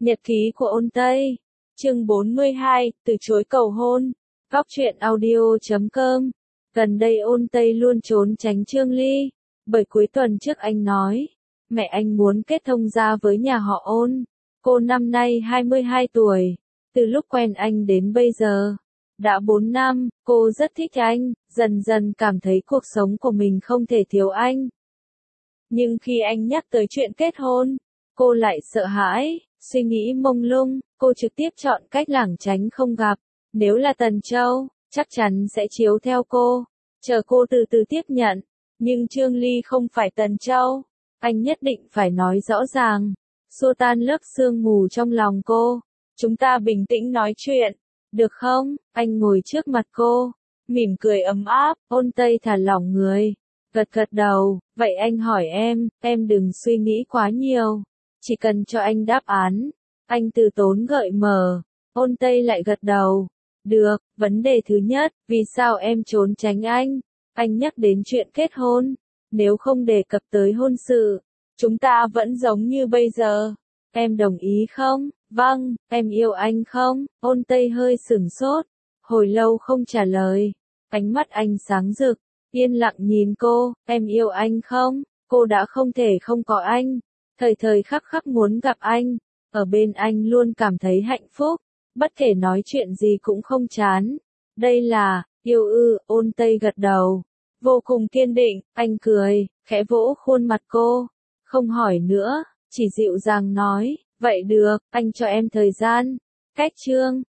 Nhật ký của ôn Tây. Chương 42, từ chối cầu hôn. Góc truyện audio.com. Gần đây ôn Tây luôn trốn tránh Trương Ly. Bởi cuối tuần trước anh nói, mẹ anh muốn kết thông gia với nhà họ ôn. Cô năm nay 22 tuổi. Từ lúc quen anh đến bây giờ, đã 4 năm, cô rất thích anh, dần dần cảm thấy cuộc sống của mình không thể thiếu anh. Nhưng khi anh nhắc tới chuyện kết hôn, cô lại sợ hãi, suy nghĩ mông lung, cô trực tiếp chọn cách lảng tránh không gặp. Nếu là Tần Châu, chắc chắn sẽ chiếu theo cô, chờ cô từ từ tiếp nhận. Nhưng Trương Ly không phải Tần Châu, anh nhất định phải nói rõ ràng, xua tan lớp sương mù trong lòng cô. Chúng ta bình tĩnh nói chuyện, được không? Anh ngồi trước mặt cô, mỉm cười ấm áp, ôn Tây thả lỏng người, gật gật đầu. Vậy anh hỏi em đừng suy nghĩ quá nhiều, chỉ cần cho anh đáp án. Anh từ tốn gợi mở, ôn Tây lại gật đầu. Được, vấn đề thứ nhất, vì sao em trốn tránh anh? Anh nhắc đến chuyện kết hôn, nếu không đề cập tới hôn sự, chúng ta vẫn giống như bây giờ. Em đồng ý không? Vâng, em yêu anh không? Ôn Tây hơi sửng sốt, hồi lâu không trả lời. Ánh mắt anh sáng rực, yên lặng nhìn cô. Em yêu anh không? Cô đã không thể không có anh. Thời thời khắc khắc muốn gặp anh, ở bên anh luôn cảm thấy hạnh phúc, bất kể nói chuyện gì cũng không chán. Đây là yêu ư? Ôn Tây gật đầu, vô cùng kiên định. Anh cười, khẽ vỗ khuôn mặt cô, không hỏi nữa, chỉ dịu dàng nói, vậy được, anh cho em thời gian. Cách chương